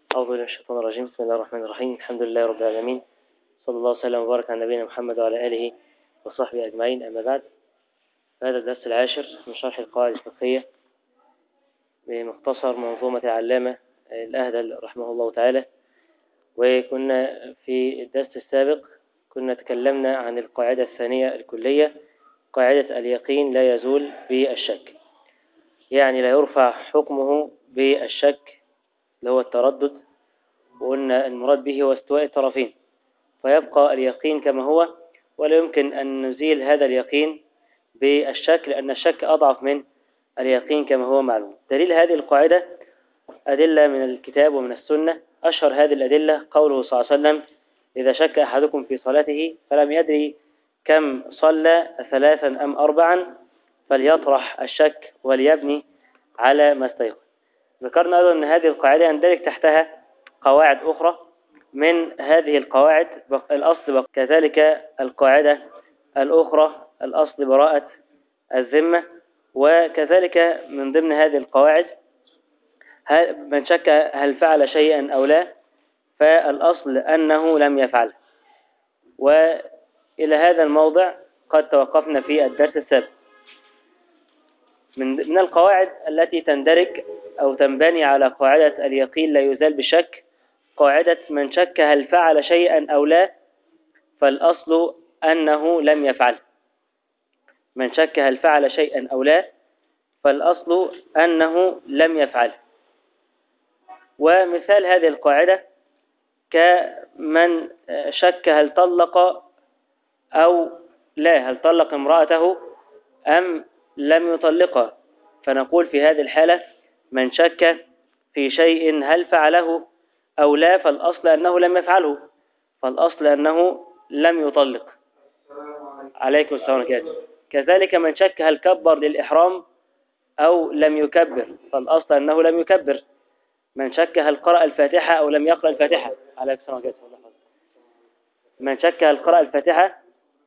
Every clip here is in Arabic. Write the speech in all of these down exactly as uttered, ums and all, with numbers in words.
أعوذ بالله من الشيطان الرجيم. بسم الله الرحمن الرحيم. الحمد لله رب العالمين، صلى الله وسلم وبارك على نبينا محمد وعلى آله وصحبه أجمعين. أما بعد، هذا الدرس العاشر من شرح القواعد الفقهية بمختصر منظومة العلامة الأهدل رحمه الله تعالى. وكنا في الدرس السابق كنا تكلمنا عن القاعدة الثانية الكلية، قاعدة اليقين لا يزول بالشك، يعني لا يرفع حكمه بالشك اللي هو التردد، وقلنا المراد به هو استواء الطرفين، فيبقى اليقين كما هو، ولا يمكن أن نزيل هذا اليقين بالشك، لأن الشك أضعف من اليقين كما هو معلوم. دليل هذه القاعدة أدلة من الكتاب ومن السنة. أشهر هذه الأدلة قوله صلى الله عليه وسلم: إذا شك أحدكم في صلاته فلم يدري كم صلى ثلاثا أم أربعا فليطرح الشك وليبني على ما استيقن. ذكرنا أيضا أن هذه القاعدة يندرج تحتها قواعد أخرى. من هذه القواعد الأصل، كذلك القاعدة الأخرى الأصل براءة الذمة، وكذلك من ضمن هذه القواعد من شك هل فعل شيئا أو لا فالأصل أنه لم يفعل. وإلى هذا الموضع قد توقفنا في الدرس السابق. من القواعد التي تندرج أو تنبني على قاعدة اليقين لا يزال بشك قاعدة من شك هل فعل شيئا أو لا فالأصل أنه لم يفعل. من شك هل فعل شيئا أو لا فالأصل أنه لم يفعل. ومثال هذه القاعدة كمن شك هل طلق أو لا، هل طلق امرأته أم لم يطلقها، فنقول في هذه الحالة من شك في شيء هل فعله أو لا فالأصل أنه لم يفعله، فالأصل أنه لم يطلق. عليكم السلام عليكم. كذلك من شك هل كبر للإحرام أو لم يكبر فالأصل أنه لم يكبر. من شك هل قرأ الفاتحة أو لم يقرأ الفاتحة. عليكم السلام عليكم. من شك هل قرأ الفاتحة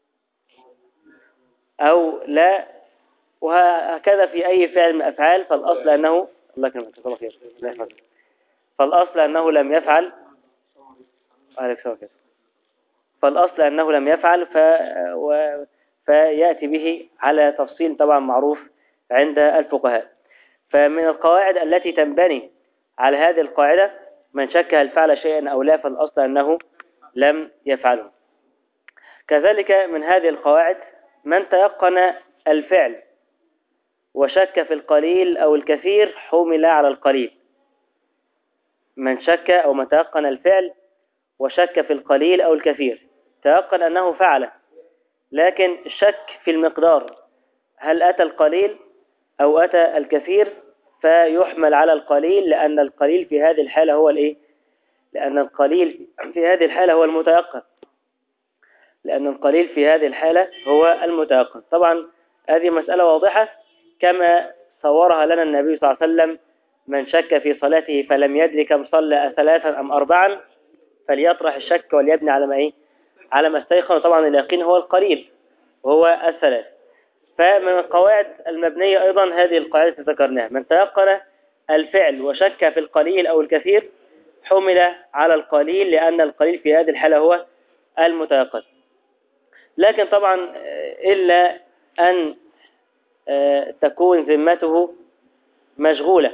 أو لا، وهكذا في أي فعل من الأفعال فالأصل أنه الله يكرمك الله خير فالأصل أنه لم يفعل. عليكم السلام. فالأصل أنه لم يفعل ف... و... فيأتي به على تفصيل طبعا معروف عند الفقهاء. فمن القواعد التي تنبني على هذه القاعدة من شك هل فعل شيئا أو لا فالأصل أنه لم يفعله. كذلك من هذه القواعد من تيقن الفعل وشك في القليل أو الكثير حمل على القليل. من شك أو من تيقن الفعل وشك في القليل أو الكثير، تيقن أنه فعل لكن الشك في المقدار، هل أتى القليل أو أتى الكثير، فيحمل على القليل، لأن القليل في هذه الحالة هو الإيه؟ لأن القليل في هذه الحالة هو المتيقن لأن القليل في هذه الحالة هو المتيقن. طبعا هذه مسألة واضحة كما صورها لنا النبي صلى الله عليه وسلم: من شك في صلاته فلم يدري كم صلى ثلاثا أم أربعا فليطرح الشك وليبني على ما إيه؟ على ما استيقن. طبعا اليقين هو القليل وهو الثلاث. فمن القواعد المبنية أيضا هذه القاعدة ذكرناها: من تيقن الفعل وشك في القليل أو الكثير حمل على القليل، لأن القليل في هذه الحالة هو المتيقن. لكن طبعا إلا أن تكون ذمته مشغولة،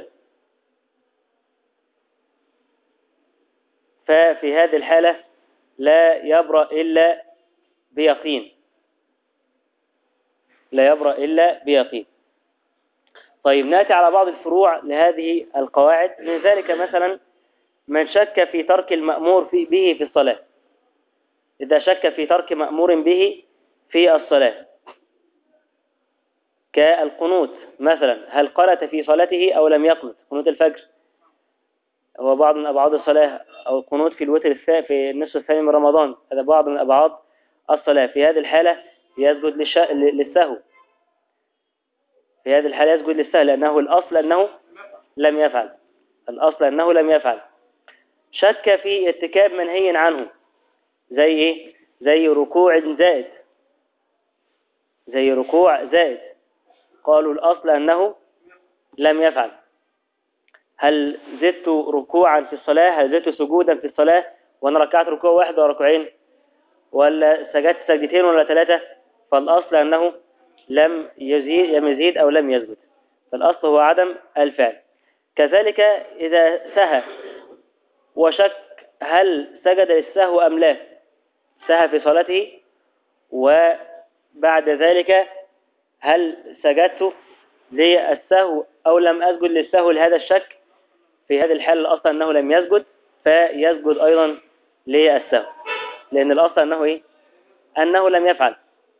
ففي هذه الحالة لا يبرأ إلا بيقين لا يبرأ إلا بيقين. طيب نأتي على بعض الفروع لهذه القواعد. من ذلك مثلا من شك في ترك المأمور في به في الصلاة. إذا شك في ترك مأمور به في الصلاة كالقنوت مثلا، هل قنت في صلاته أو لم يقنت؟ قنوت الفجر هو بعض من أبعاد الصلاة، أو القنوت في الوتر الثاني في النصف الثاني من رمضان هذا بعض من أبعاد الصلاة. في هذه الحالة يسجد للش... للسهو في هذه الحالة يسجد للسهو، لأنه الأصل أنه لم يفعل الأصل أنه لم يفعل. شك في ارتكاب منهي عنه زي إيه؟ زي ركوع زائد زي ركوع زائد قالوا الأصل أنه لم يفعل. هل زدت ركوعا في الصلاة، هل زدت سجودا في الصلاة وأنا ركعت ركوع واحد وركوعين، ولا سجدت سجدتين ولا ثلاثة؟ فالأصل أنه لم يزيد لم يزيد أو لم يسجد، فالأصل هو عدم الفعل. كذلك إذا سهى وشك هل سجد للسهو أم لا، سهى في صلاته وبعد ذلك هل سجدت للسهو أو لم أسجد للسهو لهذا الشك، في هذه الحالة الأصل أنه لم يسجد فيسجد أيضا للسهو، لأن الأصل أنه إيه؟ أنه لم يفعل.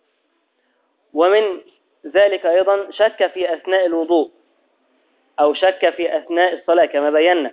ومن ذلك أيضا شك في أثناء الوضوء أو شك في أثناء الصلاة كما بينا،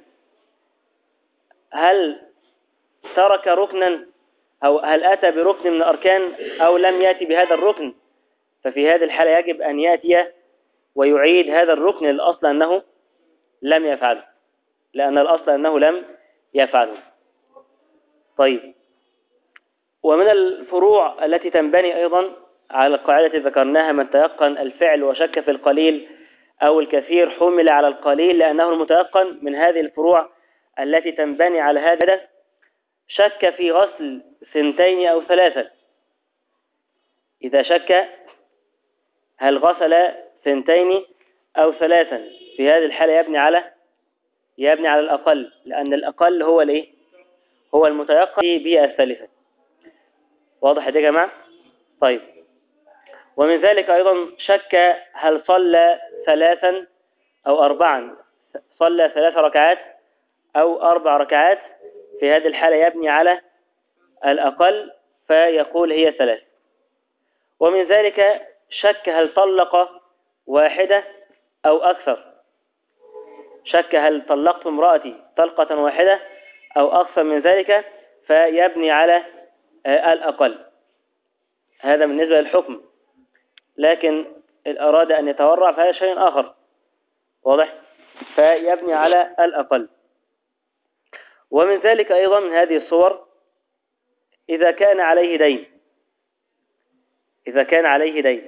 هل ترك ركنا أو هل أتى بركن من الأركان أو لم يأتي بهذا الركن، ففي هذه الحالة يجب أن يأتي ويعيد هذا الركن، الأصل أنه لم يفعله، لأن الأصل أنه لم يفعله. طيب، ومن الفروع التي تنبني أيضا على القاعدة التي ذكرناها: من تيقن الفعل وشك في القليل أو الكثير حمل على القليل لأنه المتيقن. من هذه الفروع التي تنبني على هذا: شك في غسل ثنتين أو ثلاثة. إذا شك هل غسل ثنتين أو ثلاثا، في هذه الحالة يبني على يبني على الأقل، لأن الأقل هو الإيه؟ هو المتيقن بالثالثة. واضح يا جماعة؟ طيب، ومن ذلك أيضا شك هل صلى ثلاثا أو أربعا، صلى ثلاث ركعات أو أربع ركعات، في هذه الحالة يبني على الأقل فيقول هي ثلاث. ومن ذلك شك هل طلق واحدة أو أكثر، شك هل طلقت امرأتي طلقة واحدة أو أكثر من ذلك فيبني على الأقل. هذا بالنسبة للحكم، لكن إن أراد أن يتورع فهذا شيء آخر. واضح؟ فيبني على الأقل. ومن ذلك أيضا من هذه الصور إذا كان عليه دين، إذا كان عليه دين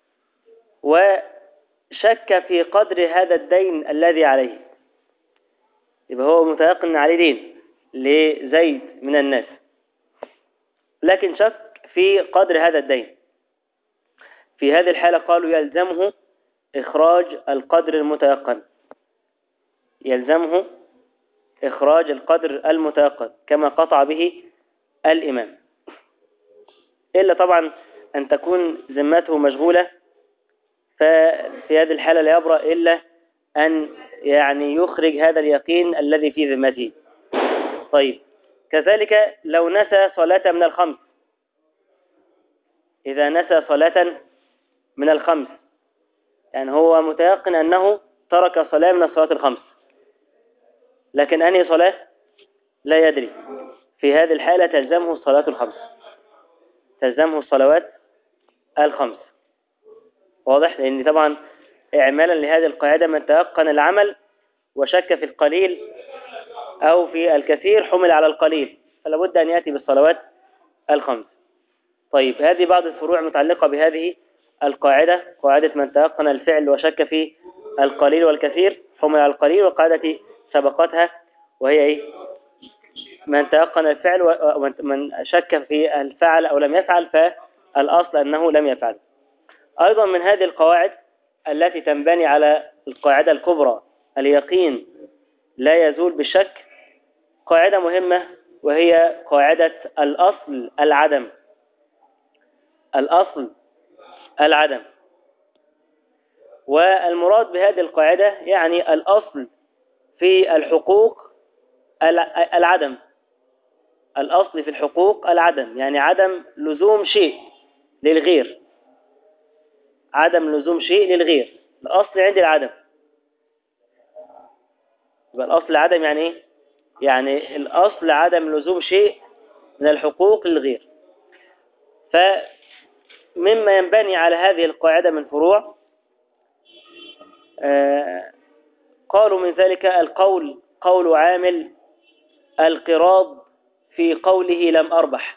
وشك في قدر هذا الدين الذي عليه، يبقى هو متيقن عليه دين لزيد من الناس، لكن شك في قدر هذا الدين. في هذه الحالة قالوا يلزمه إخراج القدر المتيقن، يلزمه إخراج القدر المتيقن كما قطع به الإمام، إلا طبعا أن تكون ذمته مشغولة، ففي هذه الحالة لا يبرأ إلا أن يعني يخرج هذا اليقين الذي في ذمته. طيب، كذلك لو نسى صلاة من الخمس، إذا نسى صلاة من الخمس، يعني هو متيقن أنه ترك صلاة من الصلاة الخمس، لكن أنهي صلاة لا يدري، في هذه الحالة تلزمه الصلاة الخمس، تلزمه الصلوات الخمس. واضح؟ لأن طبعا إعمالا لهذه القاعدة: من تيقن العمل وشك في القليل أو في الكثير حمل على القليل، فلا بد أن يأتي بالصلوات الخمس. طيب، هذه بعض الفروع متعلقة بهذه القاعدة، قاعدة من تيقن الفعل وشك في القليل والكثير حمل على القليل، والقاعدة سبقتها وهي إيه؟ من تيقن الفعل ومن شك في الفعل أو لم يفعل فالأصل أنه لم يفعل. أيضا من هذه القواعد التي تنبني على القاعدة الكبرى: اليقين لا يزول بالشك، قاعدة مهمة وهي قاعدة الأصل العدم. الأصل العدم، والمراد بهذه القاعدة يعني الأصل في الحقوق العدم، الأصل في الحقوق العدم، يعني عدم لزوم شيء للغير، عدم لزوم شيء للغير، الأصل عندي العدم. يبقى الأصل العدم يعني إيه؟ يعني الأصل عدم لزوم شيء من الحقوق للغير. فمما ينبني على هذه القاعدة من فروع، آه قالوا من ذلك القول قول عامل القراض في قوله لم أربح،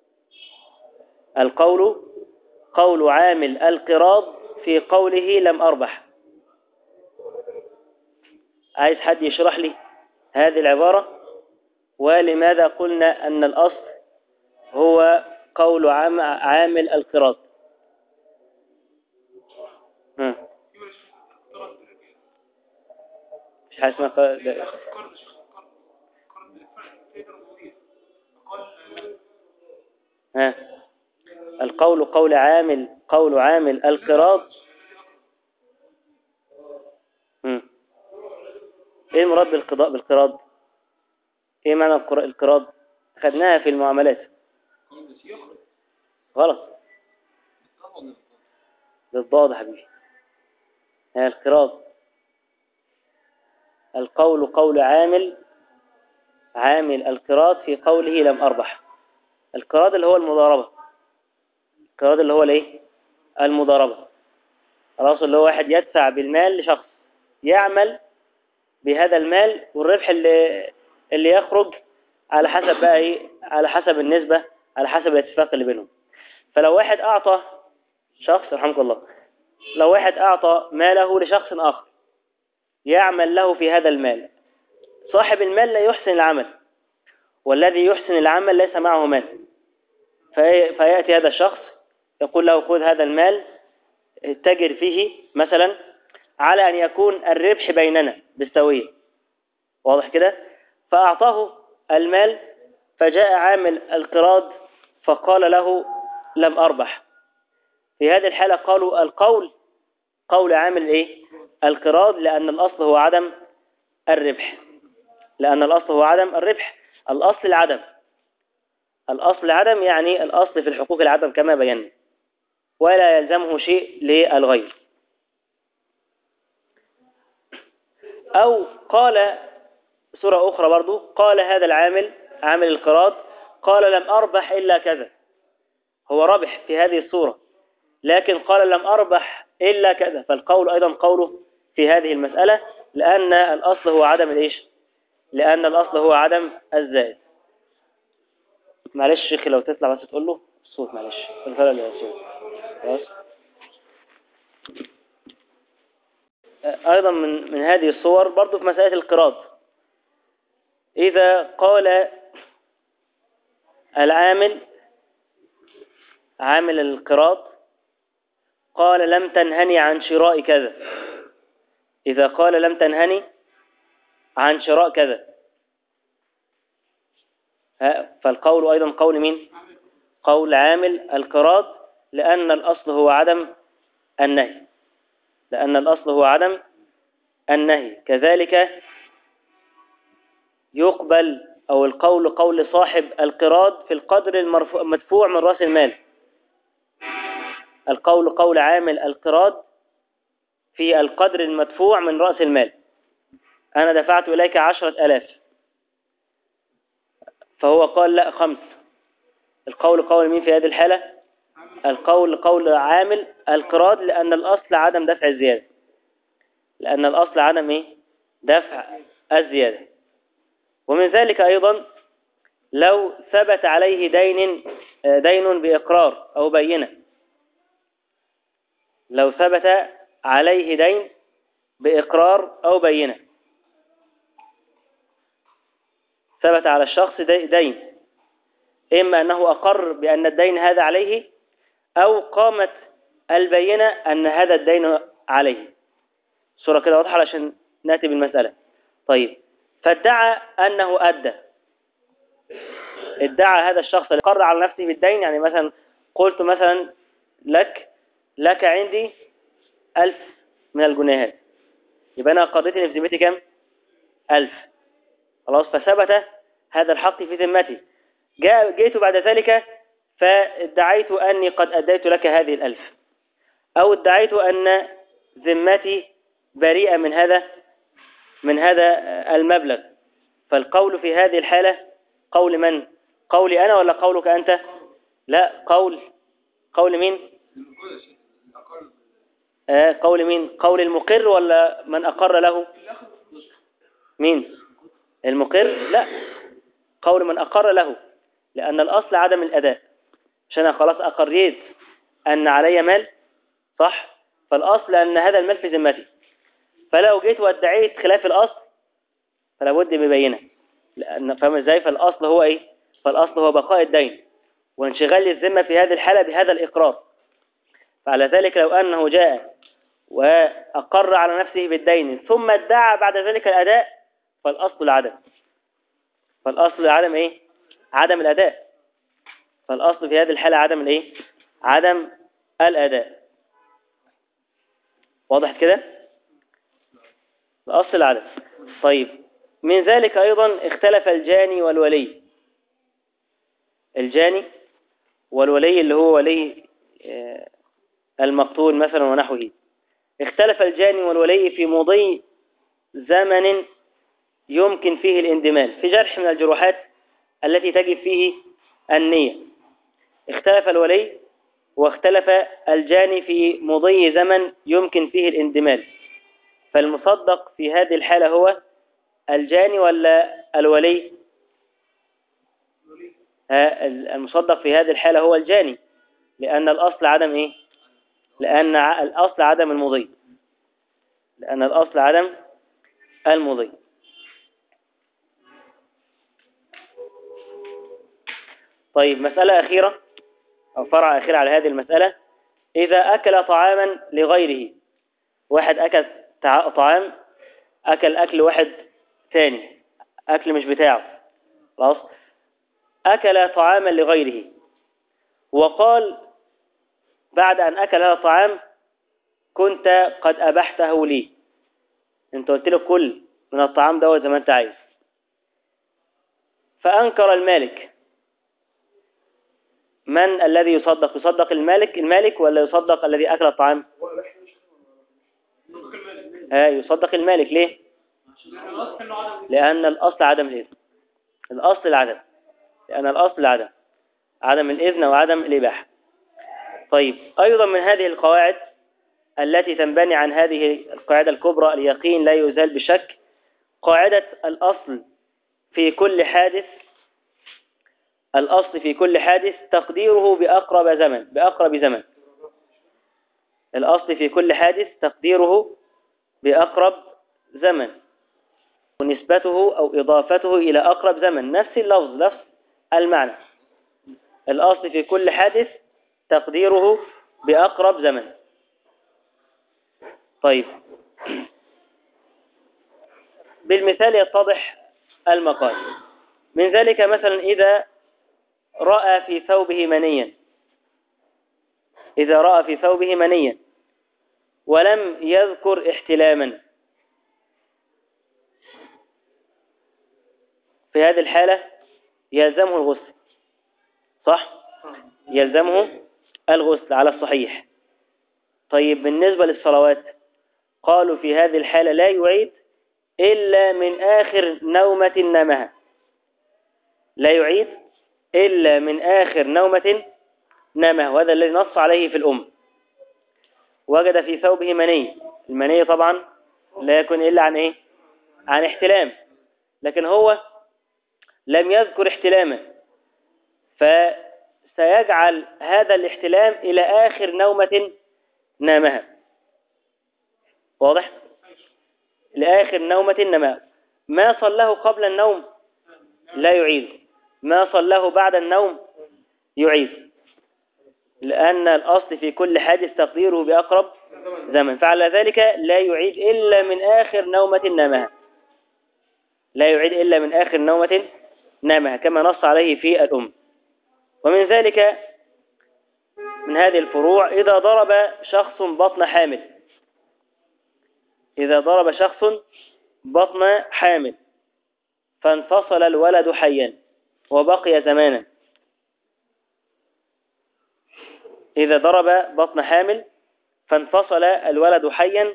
القول قول عامل القراض في قوله لم أربح. عايز حد يشرح لي هذه العبارة؟ ولماذا قلنا أن الأصل هو قول عام عامل القراض؟ مم. مش حاجة اسمها ق- ده- ها القول قول عامل قول عامل القراض. مم. ايه المراد بالقضاء بالقراض؟ ايه معنى القر- القراض؟ خدناها في المعاملات. غلط، بالضاد يا حبيبي. هي القراض. القول قول عامل عامل القراض في قوله لم أربح. القراض اللي هو المضاربة. القراض اللي هو الايه؟ المضاربة. خلاص، اللي هو واحد يدفع بالمال لشخص يعمل بهذا المال، والربح اللي اللي يخرج على حسب بقى ايه، على حسب النسبة، على حسب الاتفاق اللي بينهم. فلو واحد أعطى شخص، رحمك الله، لو واحد أعطى ماله لشخص آخر يعمل له في هذا المال، صاحب المال لا يحسن العمل، والذي يحسن العمل ليس معه مال، في- فيأتي هذا الشخص يقول له خذ هذا المال تجر فيه مثلا، على أن يكون الربح بيننا بالسوية. واضح كده؟ فأعطاه المال، فجاء عامل القراض فقال له لم أربح. في هذه الحالة قالوا القول قول عامل إيه؟ القراض، لأن الأصل هو عدم الربح. لأن الأصل هو عدم الربح. الأصل العدم. الأصل العدم، يعني الأصل في الحقوق العدم كما بينا، ولا يلزمه شيء للغير. أو قال سورة أخرى برضو، قال هذا العامل عامل القراض قال لم أربح إلا كذا. هو ربح في هذه الصورة، لكن قال لم أربح إلا كذا، فالقول أيضا قوله في هذه المسألة، لأن الأصل هو عدم الإيش؟ لأن الأصل هو عدم الزائد. معلش شيخي لو تطلع بس تقول له الصوت، معلش الفرق الصوت. خلاص. أيضا من من هذه الصور برضو في مسألة القراض، إذا قال العامل عامل القراض قال لم تنهني عن شراء كذا، إذا قال لم تنهني عن شراء كذا، فالقول أيضا قول مين؟ قول عامل القراض، لأن الأصل هو عدم النهي. لأن الأصل هو عدم النهي. كذلك يقبل أو القول قول صاحب القراض في القدر المدفوع من رأس المال. القول قول عامل القراض في القدر المدفوع من رأس المال. أنا دفعت إليك عشرة ألاف، فهو قال لا خمس. القول قول مين في هذه الحالة؟ القول قول عامل القراض، لأن الأصل عدم دفع الزيادة. لأن الأصل عدم إيه؟ دفع الزيادة. ومن ذلك أيضا لو ثبت عليه دين دين بإقرار أو بينة. لو ثبت عليه دين بإقرار أو بينة، ثبت على الشخص دين، إما أنه أقر بأن الدين هذا عليه، أو قامت البينة أن هذا الدين عليه. صورة كده واضحة علشان نأتي بالمسألة. طيب، فادعى أنه أدى. ادعى هذا الشخص اللي قر على نفسه بالدين، يعني مثلا قلت مثلا لك لك عندي ألف من الجنيهات، يبقى أنا قضيت في ذمتي كم؟ ألف. خلاص، فثبت هذا الحق في ذمتي. جاء جئت بعد ذلك فادعيت أني قد أديت لك هذه الألف، أو ادعيت أن ذمتي بريئة من هذا من هذا المبلغ. فالقول في هذه الحالة قول من؟ قولي أنا ولا قولك أنت؟ لا، قول قول مين؟ آه قول مين؟ قول المقر ولا من أقر له؟ مين؟ المقر؟ لا، قول من أقر له، لأن الأصل عدم الأداء. عشان أنا خلاص أقريت أن علي مال، صح؟ فالأصل أن هذا المال في ذمتي. فلو جيت وادعيت خلاف الأصل فلا بد من بينة. لأن فاهم ازاي؟ فالأصل هو إيه؟ فالأصل هو بقاء الدين وانشغال الذمة في هذه الحالة بهذا الإقرار. فعلى ذلك لو أنه جاء وأقر على نفسه بالدين ثم ادعى بعد ذلك الأداء فالأصل العدم. فالأصل العدم إيه؟ عدم الأداء. فالأصل في هذه الحالة عدم الإيه؟ عدم الأداء. واضح كده؟ الأصل العدم. طيب من ذلك أيضا اختلف الجاني والولي. الجاني والولي اللي هو ولي المقتول مثلا ونحوه. اختلف الجاني والولي في مضي زمن يمكن فيه الاندمال في جرح من الجروحات التي تجب فيه النية. اختلف الولي واختلف الجاني في مضي زمن يمكن فيه الاندمال. فالمصدق في هذه الحالة هو الجاني ولا الولي؟ ها المصدق في هذه الحالة هو الجاني، لأن الأصل عدم إيه؟ لأن الأصل عدم المضي. لأن الأصل عدم المضي. طيب مسألة أخيرة أو فرع أخير على هذه المسألة. إذا أكل طعاما لغيره، واحد أكل طعام أكل أكل واحد ثاني، أكل مش بتاعه، خلاص، أكل طعاما لغيره وقال بعد أن أكل هذا الطعام كنت قد أبحته لي، أنت قلت له كل من الطعام ده زي ما أنت عايز. فأنكر المالك، من الذي يصدق؟ يصدق المالك المالك ولا يصدق الذي أكل الطعام؟ آه يصدق المالك. ليه؟ لأن الأصل عدم الإذن. الأصل العدم. لأن الأصل عدم عدم الإذن وعدم الإباحة. طيب أيضا من هذه القواعد التي تنبني عن هذه القاعدة الكبرى اليقين لا يزال بشك، قاعدة الأصل في كل حادث الأصل في كل حادث تقديره بأقرب زمن بأقرب زمن الأصل في كل حادث تقديره بأقرب زمن ونسبته أو إضافته إلى أقرب زمن، نفس اللفظ نفس المعنى. الأصل في كل حادث تقديره بأقرب زمن. طيب بالمثال يتضح المقال. من ذلك مثلا إذا رأى في ثوبه منيا إذا رأى في ثوبه منيا ولم يذكر احتلاما، في هذه الحالة يلزمه الغسل، صح؟ يلزمه الغسل على الصحيح. طيب بالنسبة للصلوات قالوا في هذه الحالة لا يعيد إلا من آخر نومة نامها، لا يعيد إلا من آخر نومة نامها، وهذا الذي نص عليه في الأم. وجد في ثوبه مني، المني طبعا لا يكون إلا عن إيه؟ عن احتلام، لكن هو لم يذكر احتلاما، فسيجعل هذا الاحتلام إلى آخر نومة نامها. واضح؟ لآخر نومة نامها. ما صلاه قبل النوم لا يعيد، ما صلاه بعد النوم يعيد، لأن الأصل في كل حادث تقديره بأقرب زمن. فعلى ذلك لا يعيد إلا من آخر نومة نامها، لا يعيد إلا من آخر نومة نامها كما نص عليه في الأم. ومن ذلك من هذه الفروع إذا ضرب شخص بطن حامل إذا ضرب شخص بطن حامل فانفصل الولد حيا وبقي زمانا. إذا ضرب بطن حامل فانفصل الولد حيا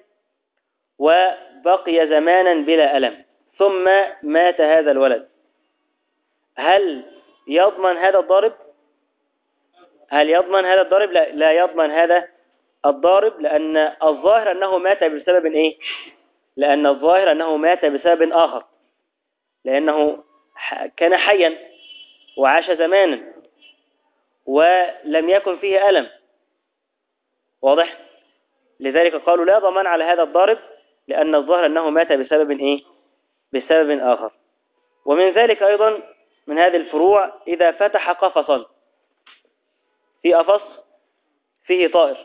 وبقي زمانا بلا ألم ثم مات هذا الولد، هل يضمن هذا الضارب؟ هل يضمن هذا الضارب؟ لا, لا يضمن هذا الضارب، لأن الظاهر أنه مات بسبب إيه؟ لأن الظاهر أنه مات بسبب آخر، لأنه كان حيا وعاش زمانا ولم يكن فيه ألم. واضح؟ لذلك قالوا لا ضمان على هذا الضارب، لأن الظاهر أنه مات بسبب إيه؟ بسبب آخر. ومن ذلك أيضا من هذه الفروع إذا فتح قفصا في قفص فيه طائر،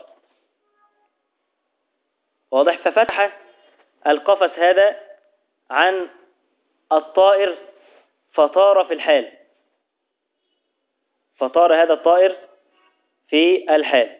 واضح، ففتح القفص هذا عن الطائر فطار في الحال، فطار هذا الطائر في الحال.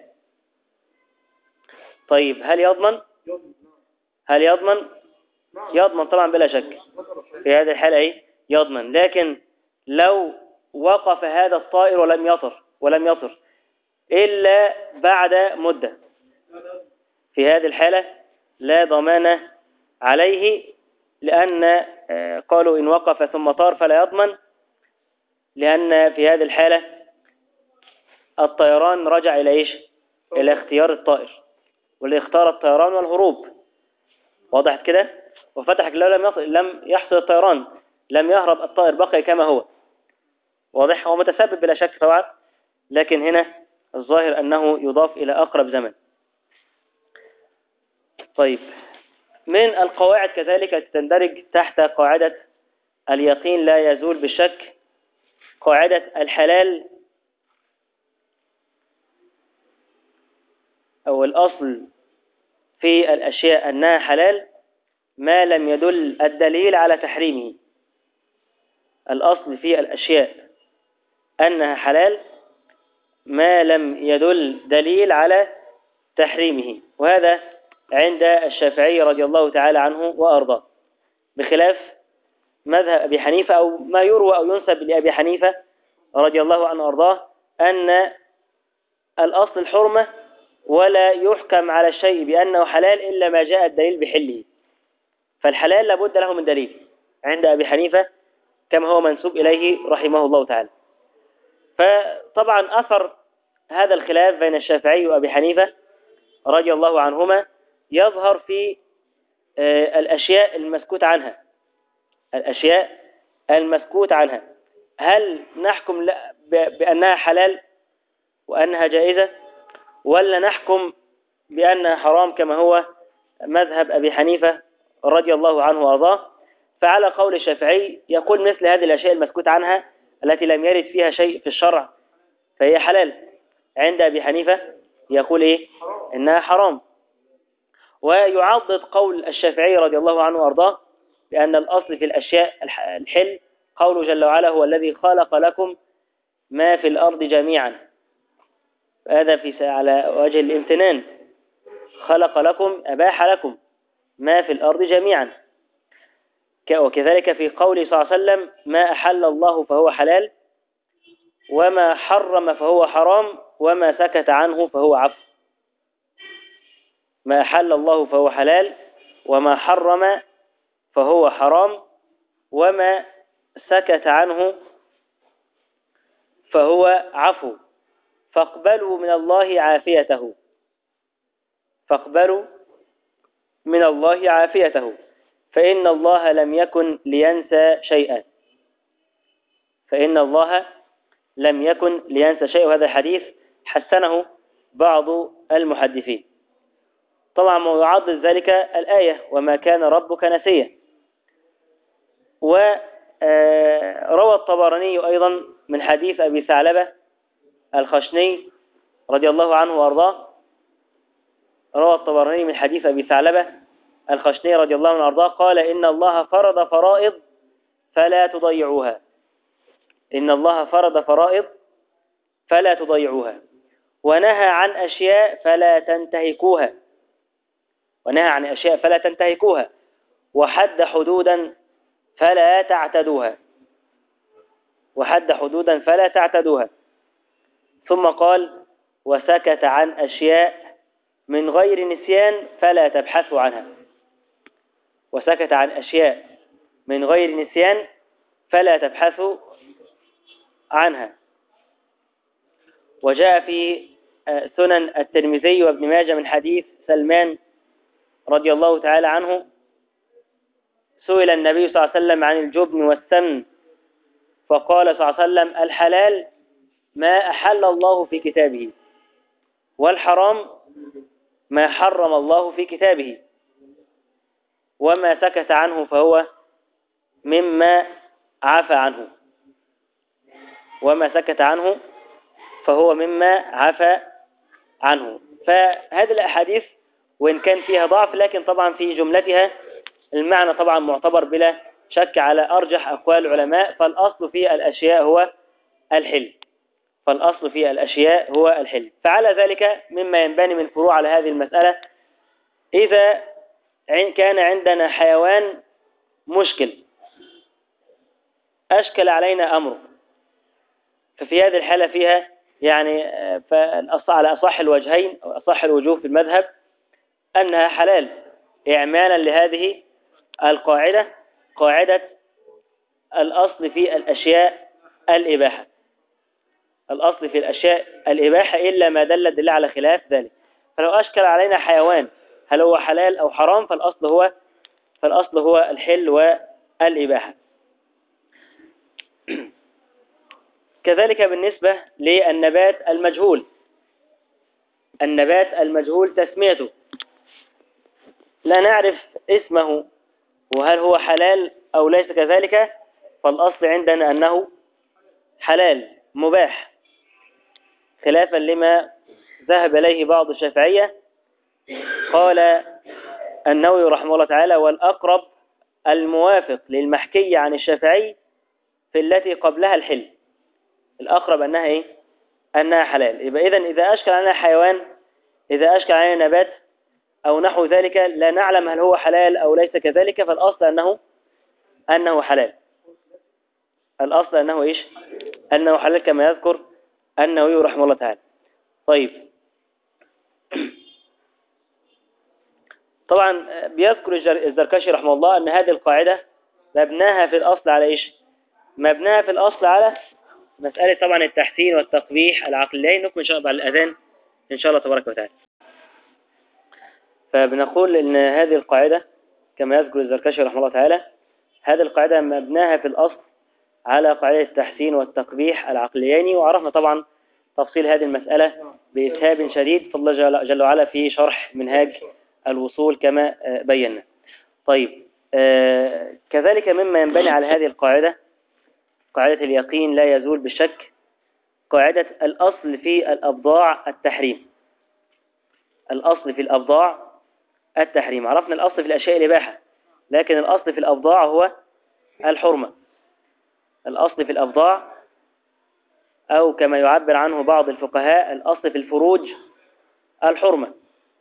طيب هل يضمن؟ هل يضمن؟ يضمن طبعا بلا شك، في هذه الحالة ايه يضمن. لكن لو وقف هذا الطائر ولم يطر ولم يطر إلا بعد مدة، في هذه الحالة لا ضمان عليه، لأن قالوا إن وقف ثم طار فلا يضمن، لأن في هذه الحالة الطيران رجع إلى إيش؟ إلى اختيار الطائر، واللي اختار الطيران والهروب، واضح كده. وفتحك لو لم يصل لم يحصل الطيران، لم يهرب الطائر، بقي كما هو، واضح. هو متسبب بلا شك طبعا، لكن هنا الظاهر أنه يضاف إلى أقرب زمن. طيب من القواعد كذلك تندرج تحت قاعدة اليقين لا يزول بالشك قاعدة الحلال، أو الأصل في الأشياء أنها حلال ما لم يدل الدليل على تحريمه. الأصل في الأشياء أنها حلال ما لم يدل دليل على تحريمه، وهذا عند الشافعي رضي الله تعالى عنه وأرضاه، بخلاف مذهب أبي حنيفة أو ما يروى أو ينسب لأبي حنيفة رضي الله عنه وأرضاه أن الأصل الحرمة ولا يحكم على الشيء بأنه حلال إلا ما جاء الدليل بحله، فالحلال لابد له من دليل عند أبي حنيفة كما هو منسوب إليه رحمه الله تعالى. فطبعا أثر هذا الخلاف بين الشافعي وأبي حنيفة رضي الله عنهما يظهر في الأشياء المسكوت عنها، الأشياء المسكوت عنها، هل نحكم بأنها حلال وأنها جائزة، ولا نحكم بأنها حرام كما هو مذهب أبي حنيفة رضي الله عنه وأرضاه؟ فعلى قول الشافعي يقول مثل هذه الأشياء المسكوت عنها التي لم يرد فيها شيء في الشرع فهي حلال. عند أبي حنيفة يقول إيه؟ إنها حرام. ويعضد قول الشافعي رضي الله عنه وأرضاه بأن الأصل في الأشياء الحل، قوله جل وعلا هو الذي خلق لكم ما في الأرض جميعا، هذا في على وجه الامتنان، خلق لكم أباح لكم ما في الأرض جميعا. وكذلك في قوله صلى الله عليه وسلم ما أحل الله فهو حلال وما حرم فهو حرام وما سكت عنه فهو عفو. ما أحل الله فهو حلال وما حرم فهو حرام وما سكت عنه فهو عفو. فاقبلوا من الله عافيته، فاقبلوا من الله عافيته فإن الله لم يكن لينسى شيئا، فإن الله لم يكن لينسى شيئا. وهذا الحديث حسنه بعض المحدثين. طبعا ما يعضد ذلك الآية وما كان ربك نسيا. وروى الطبراني أيضا من حديث أبي ثعلبة الخشني رضي الله عنه وأرضاه، روى الطبراني من حديث أبي ثعلبة الخشني رضي الله عنه وأرضاه قال إن الله فرض فرائض فلا تضيعوها، إن الله فرض فرائض فلا تضيعوها، ونهى عن أشياء فلا تنتهكوها، ونهى عن أشياء فلا تنتهكوها، وحد حدودا فلا تعتدوها، وحد حدودا فلا تعتدوها. ثم قال وسكت عن أشياء من غير نسيان فلا تبحثوا عنها، وسكت عن أشياء من غير نسيان فلا تبحثوا عنها. وجاء في سنن الترمذي وابن ماجه من حديث سلمان رضي الله تعالى عنه سئل النبي صلى الله عليه وسلم عن الجبن والسمن فقال صلى الله عليه وسلم الحلال ما أحل الله في كتابه، والحرام ما حرم الله في كتابه، وما سكت عنه فهو مما عفى عنه، وما سكت عنه فهو مما عفى عنه. فهذه الأحاديث وإن كان فيها ضعف، لكن طبعا في جملتها المعنى طبعا معتبر بلا شك على أرجح أقوال العلماء. فالأصل في الأشياء هو الحل، فالأصل في الأشياء هو الحل. فعلى ذلك مما ينبني من فروع على هذه المسألة، إذا كان عندنا حيوان مشكل أشكل علينا أمره، ففي هذه الحالة فيها يعني على أصح الوجهين أو أصح الوجوه في المذهب أنها حلال، إعمالا لهذه القاعدة، قاعدة الأصل في الأشياء الإباحة. الأصل في الأشياء الإباحة إلا ما دل الدليل على خلاف ذلك. فلو أشكل علينا حيوان هل هو حلال أو حرام، فالأصل هو فالأصل هو الحل والإباحة. كذلك بالنسبة للنبات المجهول، النبات المجهول تسميته لا نعرف اسمه وهل هو حلال أو ليس كذلك، فالأصل عندنا أنه حلال مباح، خلافا لما ذهب إليه بعض الشافعية. قال النووي رحمه الله تعالى: والأقرب الموافق للمحكي عن الشافعي في التي قبلها الحل. الأقرب أنها إيه؟ أنها حلال. يبقى إذن إذا أشكل علينا حيوان، إذا أشكل علينا نبات أو نحو ذلك لا نعلم هل هو حلال أو ليس كذلك، فالأصل أنه أنه حلال. الأصل أنه إيش؟ أنه حلال كما يذكر النووي رحمه الله تعالى. طيب، طبعا بيذكر الزركشي رحمه الله أن هذه القاعدة مبناها في الأصل على إيش؟ مبناها في الأصل على مسألة طبعا التحسين والتقبيح العقليين. نكمل إن شاء الله بعد الأذان إن شاء الله تبارك وتعالى. فبنقول إن هذه القاعدة كما يذكر الزركشي رحمه الله تعالى، هذه القاعدة مبناها في الأصل على قاعدة التحسين والتقبيح العقليين. وعرفنا طبعا تفصيل هذه المسألة بإسهاب شديد فالله جل وعلا في شرح منهاج الوصول كما بينا. طيب، آه كذلك مما ينبني على هذه القاعدة قاعدة اليقين لا يزول بالشك، قاعدة الأصل في الأبضاع التحريم. الأصل في الأبضاع التحريم. عرفنا الأصل في الأشياء الإباحة، لكن الأصل في الأبضاع هو الحرمة. الأصل في الأبضاع، أو كما يعبر عنه بعض الفقهاء الأصل في الفروج الحرمة.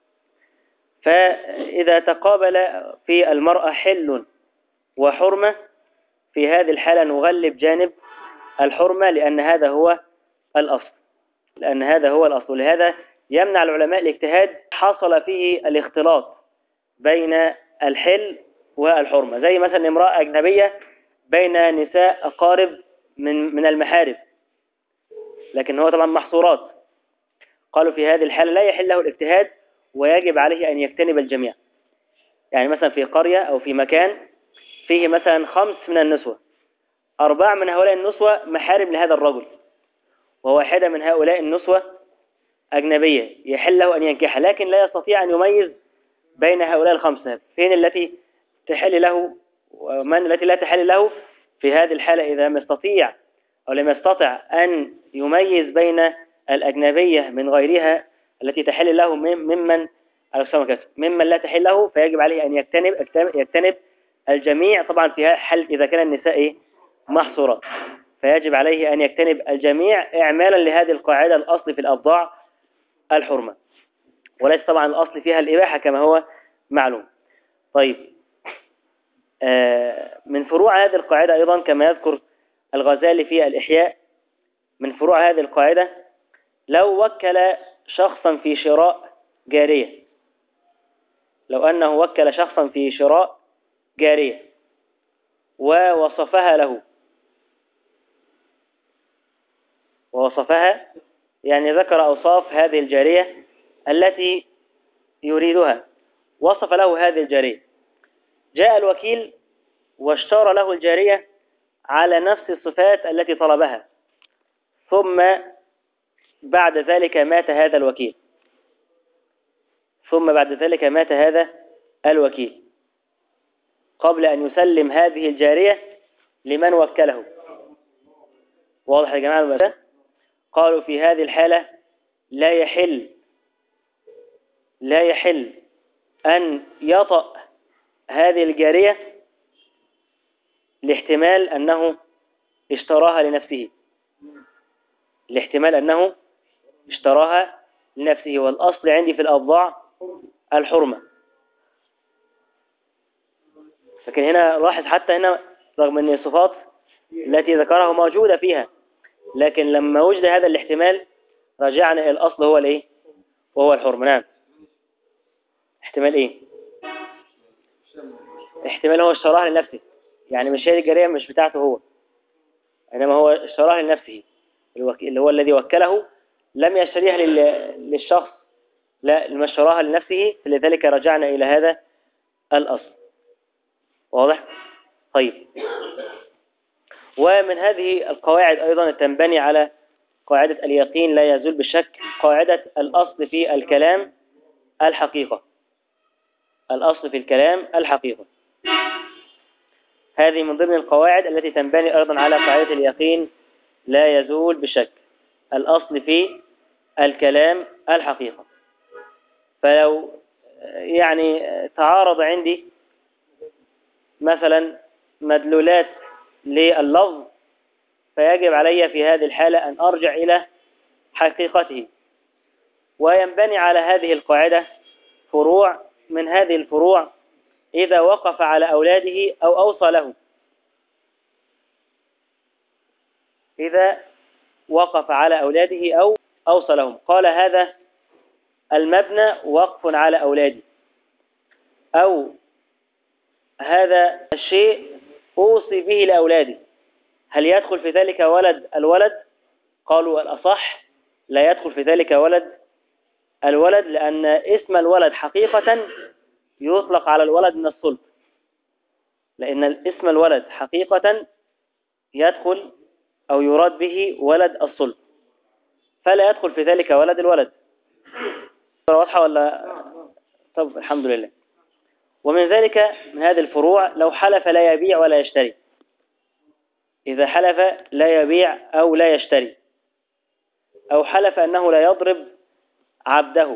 فإذا تقابل في المرأة حل وحرمة، في هذه الحالة نغلب جانب الحرمة، لأن هذا هو الأصل لأن هذا هو الأصل لهذا يمنع العلماء الاجتهاد حصل فيه الاختلاط بين الحل والحرمة، زي مثلا امرأة أجنبية بين نساء أقارب من من المحارم، لكن هو طبعا محصورات. قالوا في هذه الحالة لا يحل له الاجتهاد ويجب عليه أن يجتنب الجميع. يعني مثلا في قرية أو في مكان فيه مثلا خمس من النسوة، أربعة من هؤلاء النسوة محارم لهذا الرجل، وواحدة من هؤلاء النسوة أجنبية يحل له أن ينكحها، لكن لا يستطيع أن يميز بين هؤلاء الخمسة فين التي تحل له ومن التي لا تحل له. في هذه الحالة إذا لم يستطيع أو لم يستطع أن يميز بين الأجنبية من غيرها التي تحل له ممن ممن لا تحل له، فيجب عليه أن يجتنب يجتنب الجميع. طبعا في حل إذا كان النساء محصورات، فيجب عليه أن يجتنب الجميع إعمالا لهذه القاعدة الأصل في الأبضاع الحرمة، وليس طبعا الأصل فيها الإباحة كما هو معلوم. طيب، آه من فروع هذه القاعدة أيضا كما يذكر الغزالي في الإحياء، من فروع هذه القاعدة لو وكل شخصا في شراء جارية، لو أنه وكل شخصا في شراء جارية ووصفها له ووصفها يعني ذكر أوصاف هذه الجارية التي يريدها، وصف له هذه الجارية، جاء الوكيل واشترى له الجارية على نفس الصفات التي طلبها، ثم بعد ذلك مات هذا الوكيل ثم بعد ذلك مات هذا الوكيل قبل أن يسلم هذه الجارية لمن وكله. واضح يا جماعة المسألة؟ قالوا في هذه الحالة لا يحل لا يحل أن يطأ هذه الجارية لاحتمال أنه اشتراها لنفسه لاحتمال أنه اشتراها لنفسه والأصل عندي في الأبضاع الحرمة. لكن هنا لاحظ حتى هنا رغم أن الصفات التي ذكرها موجودة فيها، لكن لما وجد هذا الاحتمال رجعنا إلى الأصل هو الإيه؟ وهو الحرمة. نعم. احتمال إيه؟ احتمال هو اشتراها لنفسه، يعني مش هي الجارية مش بتاعته هو، إنما هو اشتراها لنفسه، اللي هو الذي وكله لم يشتريها للشخص، لا لما اشتراها لنفسه، فلذلك رجعنا إلى هذا الأصل. واضح؟ طيب، ومن هذه القواعد أيضا تنبني على قاعدة اليقين لا يزول بالشك قاعدة الأصل في الكلام الحقيقة. الأصل في الكلام الحقيقة هذه من ضمن القواعد التي تنبني أيضا على قاعدة اليقين لا يزول بالشك. الأصل في الكلام الحقيقة. فلو يعني تعارض عندي مثلا مدلولات لللفظ فيجب علي في هذه الحالة أن أرجع إلى حقيقته، وينبني على هذه القاعدة فروع. من هذه الفروع إذا وقف على أولاده أو أوصى لهم، إذا وقف على أولاده أو أوصى لهم، قال هذا المبنى وقف على أولادي، أو هذا الشيء أوصي به لأولادي، هل يدخل في ذلك ولد الولد؟ قالوا الأصح لا يدخل في ذلك ولد الولد، لأن اسم الولد حقيقة يطلق على الولد من الصلب، لأن اسم الولد حقيقة يدخل أو يراد به ولد الصلب، فلا يدخل في ذلك ولد الولد. واضحة ولا؟ طب الحمد لله. ومن ذلك من هذه الفروع لو حلف لا يبيع ولا يشتري، إذا حلف لا يبيع أو لا يشتري، أو حلف أنه لا يضرب عبده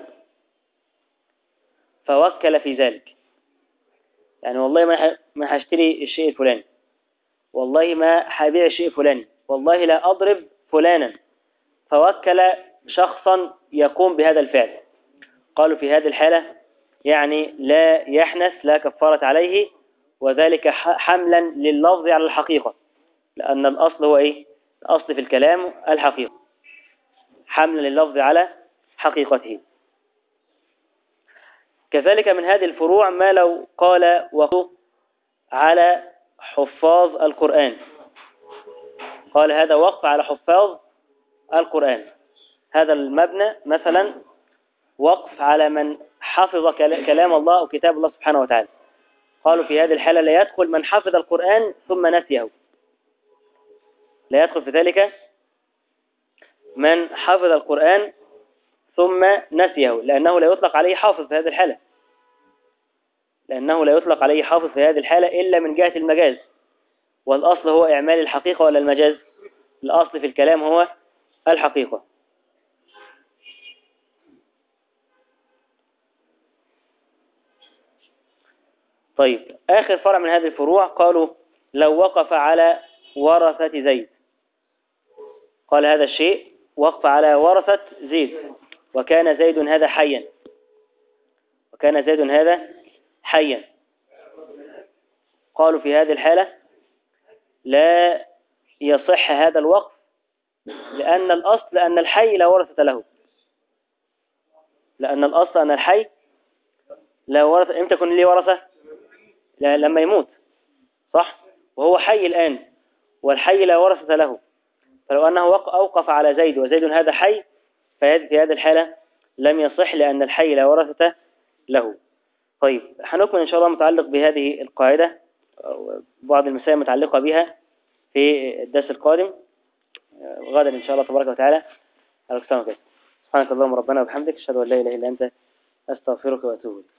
فوكل في ذلك، يعني والله ما ما هشتري الشيء الفلاني، والله ما هبيع الشيء الفلاني، والله لا أضرب فلانا، فوكل شخصا يقوم بهذا الفعل. قالوا في هذه الحالة يعني لا يحنث، لا كفارة عليه، وذلك حملا لللفظ على الحقيقة، لأن الأصل هو إيه؟ الأصل في الكلام الحقيقة، حملا لللفظ على حقيقته. كذلك من هذه الفروع ما لو قال وقف على حفاظ القرآن، قال هذا وقف على حفاظ القرآن، هذا المبنى مثلا وقف على من حفظ كلام الله أو كتاب الله سبحانه وتعالى. قالوا في هذه الحالة لا يدخل من حفظ القرآن ثم نسيه، لا يدخل في ذلك من حفظ القرآن ثم نسيه، لأنه لا يطلق عليه حافظ في هذه الحالة، لأنه لا يطلق عليه حافظ في هذه الحالة إلا من جهة المجاز، والأصل هو إعمال الحقيقة ولا المجاز؟ الأصل في الكلام هو الحقيقة. طيب، آخر فرع من هذه الفروع قالوا لو وقف على ورثة زيد، قال هذا الشيء وقف على ورثة زيد، وكان زيد هذا حيا، وكان زيد هذا حيا، قالوا في هذه الحالة لا يصح هذا الوقف، لأن الأصل أن الحي لا ورثة له، لأن الأصل أن الحي لا ورثة. إمتى يكون ليه ورثة؟ لما يموت، صح؟ وهو حي الآن، والحي لا ورثة له، فلو أنه أوقف على زيد وزيد هذا حي في هذه الحالة لم يصح، لأن الحي لا ورثة له. طيب، هنكمل إن شاء الله متعلق بهذه القاعدة بعض المسائل متعلقة بها في الدرس القادم غدا إن شاء الله تبارك وتعالى. سبحانك اللهم ربنا وبحمدك، أشهد أن لا إله إلا أنت، أستغفرك وأتوب إليك.